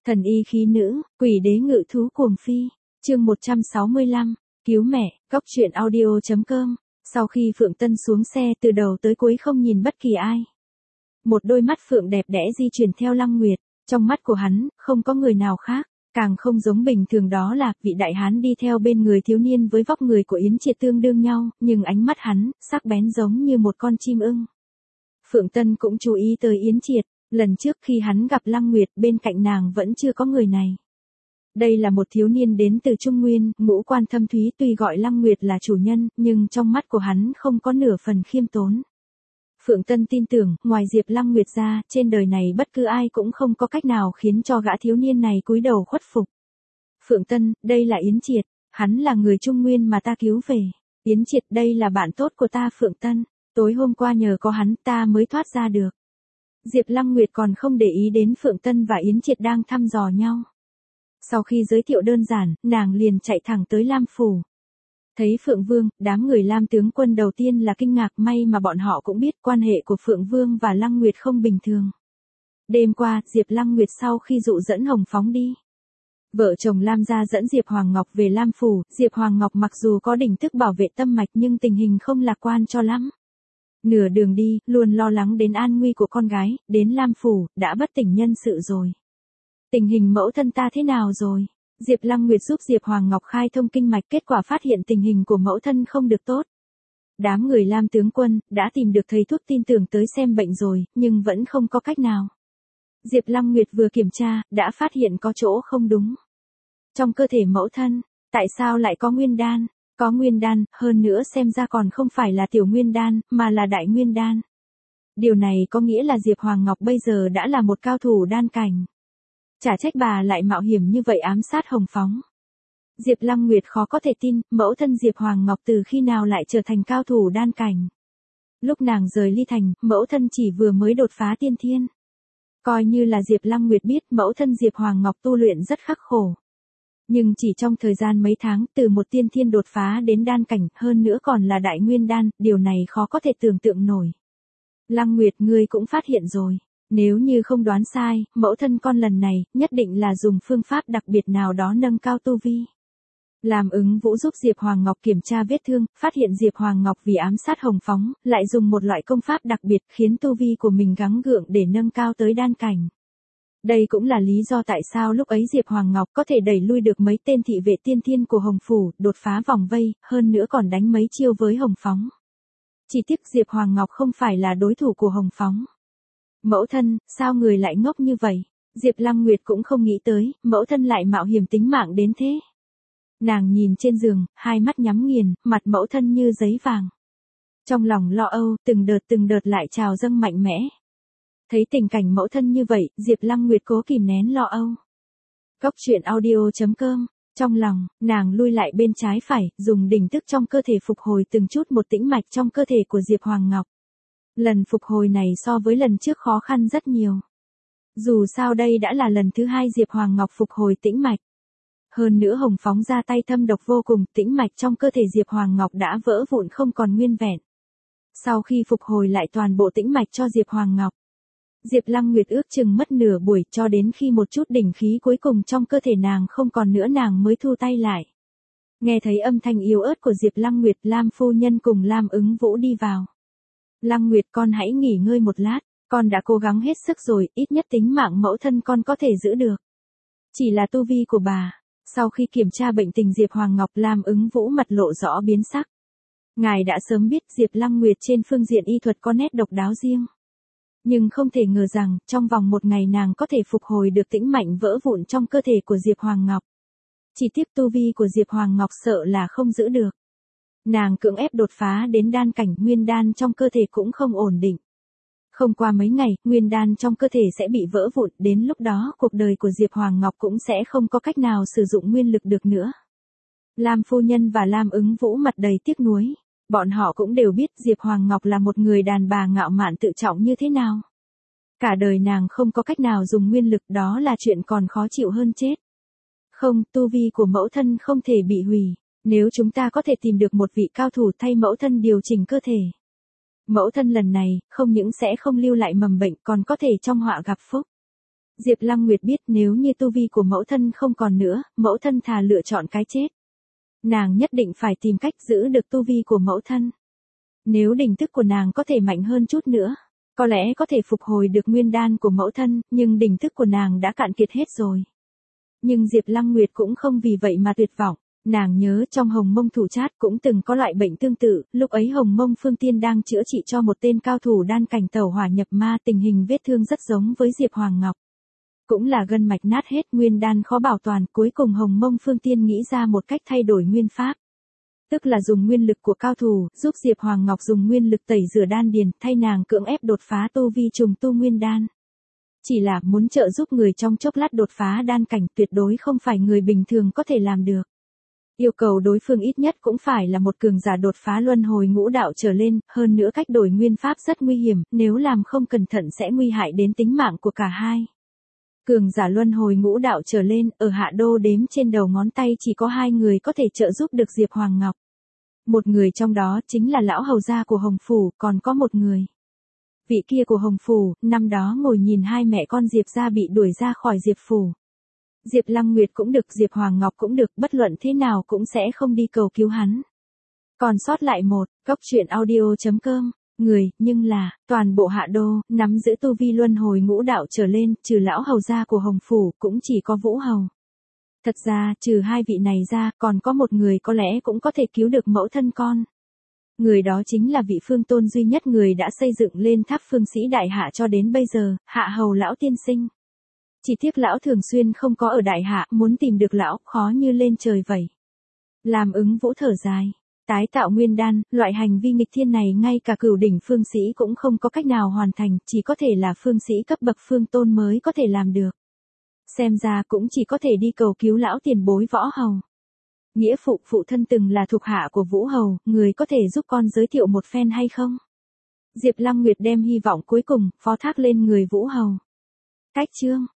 Thần y khí nữ, quỷ đế ngự thú cuồng phi. Chương 165, cứu mẹ, góc truyện audio.com. Sau khi Phượng Tân xuống xe từ đầu tới cuối không nhìn bất kỳ ai. Một đôi mắt Phượng đẹp đẽ di chuyển theo Lăng Nguyệt, trong mắt của hắn, không có người nào khác, càng không giống bình thường đó là vị đại hán đi theo bên người thiếu niên với vóc người của Yến Triệt tương đương nhau, nhưng ánh mắt hắn, sắc bén giống như một con chim ưng. Phượng Tân cũng chú ý tới Yến Triệt, lần trước khi hắn gặp Lăng Nguyệt bên cạnh nàng vẫn chưa có người này. Đây là một thiếu niên đến từ Trung Nguyên, ngũ quan thâm thúy, tuy gọi Lăng Nguyệt là chủ nhân, nhưng trong mắt của hắn không có nửa phần khiêm tốn. Phượng Tân tin tưởng, ngoài Diệp Lăng Nguyệt ra, trên đời này bất cứ ai cũng không có cách nào khiến cho gã thiếu niên này cúi đầu khuất phục. Phượng Tân, đây là Yến Triệt, hắn là người Trung Nguyên mà ta cứu về. Yến Triệt, đây là bạn tốt của ta Phượng Tân, tối hôm qua nhờ có hắn ta mới thoát ra được. Diệp Lăng Nguyệt còn không để ý đến Phượng Tân và Yến Triệt đang thăm dò nhau. Sau khi giới thiệu đơn giản, nàng liền chạy thẳng tới Lam Phủ. Thấy Phượng Vương, đám người Lam tướng quân đầu tiên là kinh ngạc, may mà bọn họ cũng biết quan hệ của Phượng Vương và Lăng Nguyệt không bình thường. Đêm qua, Diệp Lăng Nguyệt sau khi dụ dẫn Hồng Phóng đi, vợ chồng Lam gia dẫn Diệp Hoàng Ngọc về Lam Phủ, Diệp Hoàng Ngọc mặc dù có đỉnh thức bảo vệ tâm mạch nhưng tình hình không lạc quan cho lắm. Nửa đường đi, luôn lo lắng đến an nguy của con gái, đến Lam Phủ, đã bất tỉnh nhân sự rồi. Tình hình mẫu thân ta thế nào rồi? Diệp Lăng Nguyệt giúp Diệp Hoàng Ngọc khai thông kinh mạch, kết quả phát hiện tình hình của mẫu thân không được tốt. Đám người Lam tướng quân, đã tìm được thầy thuốc tin tưởng tới xem bệnh rồi, nhưng vẫn không có cách nào. Diệp Lăng Nguyệt vừa kiểm tra, đã phát hiện có chỗ không đúng. Trong cơ thể mẫu thân, tại sao lại có nguyên đan? Có nguyên đan, hơn nữa xem ra còn không phải là tiểu nguyên đan, mà là đại nguyên đan. Điều này có nghĩa là Diệp Hoàng Ngọc bây giờ đã là một cao thủ đan cảnh. Chả trách bà lại mạo hiểm như vậy ám sát Hồng Phóng. Diệp Lăng Nguyệt khó có thể tin, mẫu thân Diệp Hoàng Ngọc từ khi nào lại trở thành cao thủ đan cảnh. Lúc nàng rời Ly Thành, mẫu thân chỉ vừa mới đột phá tiên thiên. Coi như là Diệp Lăng Nguyệt biết mẫu thân Diệp Hoàng Ngọc tu luyện rất khắc khổ. Nhưng chỉ trong thời gian mấy tháng, từ một tiên thiên đột phá đến đan cảnh, hơn nữa còn là đại nguyên đan, điều này khó có thể tưởng tượng nổi. Lăng Nguyệt, ngươi cũng phát hiện rồi. Nếu như không đoán sai, mẫu thân con lần này, nhất định là dùng phương pháp đặc biệt nào đó nâng cao tu vi. Làm Ứng Vũ giúp Diệp Hoàng Ngọc kiểm tra vết thương, phát hiện Diệp Hoàng Ngọc vì ám sát Hồng Phóng, lại dùng một loại công pháp đặc biệt khiến tu vi của mình gắng gượng để nâng cao tới đan cảnh. Đây cũng là lý do tại sao lúc ấy Diệp Hoàng Ngọc có thể đẩy lui được mấy tên thị vệ tiên thiên của Hồng Phủ, đột phá vòng vây, hơn nữa còn đánh mấy chiêu với Hồng Phóng. Chỉ tiếc Diệp Hoàng Ngọc không phải là đối thủ của Hồng Phóng. Mẫu thân, sao người lại ngốc như vậy? Diệp Lăng Nguyệt cũng không nghĩ tới, mẫu thân lại mạo hiểm tính mạng đến thế. Nàng nhìn trên giường, hai mắt nhắm nghiền, mặt mẫu thân như giấy vàng. Trong lòng lo âu, từng đợt lại trào dâng mạnh mẽ. Thấy tình cảnh mẫu thân như vậy, Diệp Lăng Nguyệt cố kìm nén lo âu. Góc truyện audio.com. Trong lòng, nàng lui lại bên trái phải, dùng đỉnh thức trong cơ thể phục hồi từng chút một tĩnh mạch trong cơ thể của Diệp Hoàng Ngọc. Lần phục hồi này so với lần trước khó khăn rất nhiều. Dù sao đây đã là lần thứ hai Diệp Hoàng Ngọc phục hồi tĩnh mạch. Hơn nữa Hồng Phóng ra tay thâm độc vô cùng, tĩnh mạch trong cơ thể Diệp Hoàng Ngọc đã vỡ vụn không còn nguyên vẹn. Sau khi phục hồi lại toàn bộ tĩnh mạch cho Diệp Hoàng Ngọc, Diệp Lăng Nguyệt ước chừng mất nửa buổi, cho đến khi một chút đỉnh khí cuối cùng trong cơ thể nàng không còn nữa nàng mới thu tay lại. Nghe thấy âm thanh yếu ớt của Diệp Lăng Nguyệt, Lam phu nhân cùng Lam Ứng Vũ đi vào. Lăng Nguyệt, con hãy nghỉ ngơi một lát, con đã cố gắng hết sức rồi, ít nhất tính mạng mẫu thân con có thể giữ được. Chỉ là tu vi của bà. Sau khi kiểm tra bệnh tình Diệp Hoàng Ngọc, Lam Ứng Vũ mặt lộ rõ biến sắc. Ngài đã sớm biết Diệp Lăng Nguyệt trên phương diện y thuật có nét độc đáo riêng. Nhưng không thể ngờ rằng, trong vòng một ngày nàng có thể phục hồi được tĩnh mạnh vỡ vụn trong cơ thể của Diệp Hoàng Ngọc. Chỉ tiếc tu vi của Diệp Hoàng Ngọc sợ là không giữ được. Nàng cưỡng ép đột phá đến đan cảnh, nguyên đan trong cơ thể cũng không ổn định. Không qua mấy ngày, nguyên đan trong cơ thể sẽ bị vỡ vụn, đến lúc đó cuộc đời của Diệp Hoàng Ngọc cũng sẽ không có cách nào sử dụng nguyên lực được nữa. Lam phu nhân và Lam Ứng Vũ mặt đầy tiếc nuối. Bọn họ cũng đều biết Diệp Hoàng Ngọc là một người đàn bà ngạo mạn tự trọng như thế nào. Cả đời nàng không có cách nào dùng nguyên lực, đó là chuyện còn khó chịu hơn chết. Không, tu vi của mẫu thân không thể bị hủy. Nếu chúng ta có thể tìm được một vị cao thủ thay mẫu thân điều chỉnh cơ thể. Mẫu thân lần này, không những sẽ không lưu lại mầm bệnh còn có thể trong họa gặp phúc. Diệp Lăng Nguyệt biết nếu như tu vi của mẫu thân không còn nữa, mẫu thân thà lựa chọn cái chết. Nàng nhất định phải tìm cách giữ được tu vi của mẫu thân. Nếu đỉnh thức của nàng có thể mạnh hơn chút nữa, có lẽ có thể phục hồi được nguyên đan của mẫu thân, nhưng đỉnh thức của nàng đã cạn kiệt hết rồi. Nhưng Diệp Lăng Nguyệt cũng không vì vậy mà tuyệt vọng. Nàng nhớ trong Hồng Mông Thủ Trát cũng từng có loại bệnh tương tự, lúc ấy Hồng Mông Phương Tiên đang chữa trị cho một tên cao thủ đan cảnh tẩu hỏa nhập ma, tình hình vết thương rất giống với Diệp Hoàng Ngọc. Cũng là gân mạch nát hết, nguyên đan khó bảo toàn, cuối cùng Hồng Mông Phương Tiên nghĩ ra một cách thay đổi nguyên pháp. Tức là dùng nguyên lực của cao thủ, giúp Diệp Hoàng Ngọc dùng nguyên lực tẩy rửa đan điền, thay nàng cưỡng ép đột phá tu vi trùng tu nguyên đan. Chỉ là muốn trợ giúp người trong chốc lát đột phá đan cảnh, tuyệt đối không phải người bình thường có thể làm được. Yêu cầu đối phương ít nhất cũng phải là một cường giả đột phá luân hồi ngũ đạo trở lên, hơn nữa cách đổi nguyên pháp rất nguy hiểm, nếu làm không cẩn thận sẽ nguy hại đến tính mạng của cả hai. Cường giả luân hồi ngũ đạo trở lên, ở Hạ Đô đếm trên đầu ngón tay chỉ có 2 người có thể trợ giúp được Diệp Hoàng Ngọc. Một người trong đó chính là lão hầu gia của Hồng Phủ, còn có một người. Vị kia của Hồng Phủ, năm đó ngồi nhìn hai mẹ con Diệp gia bị đuổi ra khỏi Diệp Phủ. Diệp Lăng Nguyệt cũng được, Diệp Hoàng Ngọc cũng được, bất luận thế nào cũng sẽ không đi cầu cứu hắn. Còn sót lại một, góc truyện audio.com, người, nhưng là, toàn bộ Hạ Đô, nắm giữ tu vi luân hồi ngũ đạo trở lên, trừ lão hầu gia của Hồng Phủ, cũng chỉ có Vũ Hầu. Thật ra, trừ 2 vị này ra, còn có một người có lẽ cũng có thể cứu được mẫu thân con. Người đó chính là vị phương tôn duy nhất người đã xây dựng lên tháp phương sĩ Đại Hạ cho đến bây giờ, Hạ Hầu lão tiên sinh. Chỉ tiếc lão thường xuyên không có ở Đại Hạ, muốn tìm được lão, khó như lên trời vậy. Làm Ứng Vũ thở dài. Tái tạo nguyên đan, loại hành vi nghịch thiên này ngay cả cửu đỉnh phương sĩ cũng không có cách nào hoàn thành, chỉ có thể là phương sĩ cấp bậc phương tôn mới có thể làm được. Xem ra cũng chỉ có thể đi cầu cứu lão tiền bối Võ Hầu. Nghĩa phụ, phụ thân từng là thuộc hạ của Vũ Hầu, người có thể giúp con giới thiệu một phen hay không? Diệp Lăng Nguyệt đem hy vọng cuối cùng, phó thác lên người Vũ Hầu. Cách chương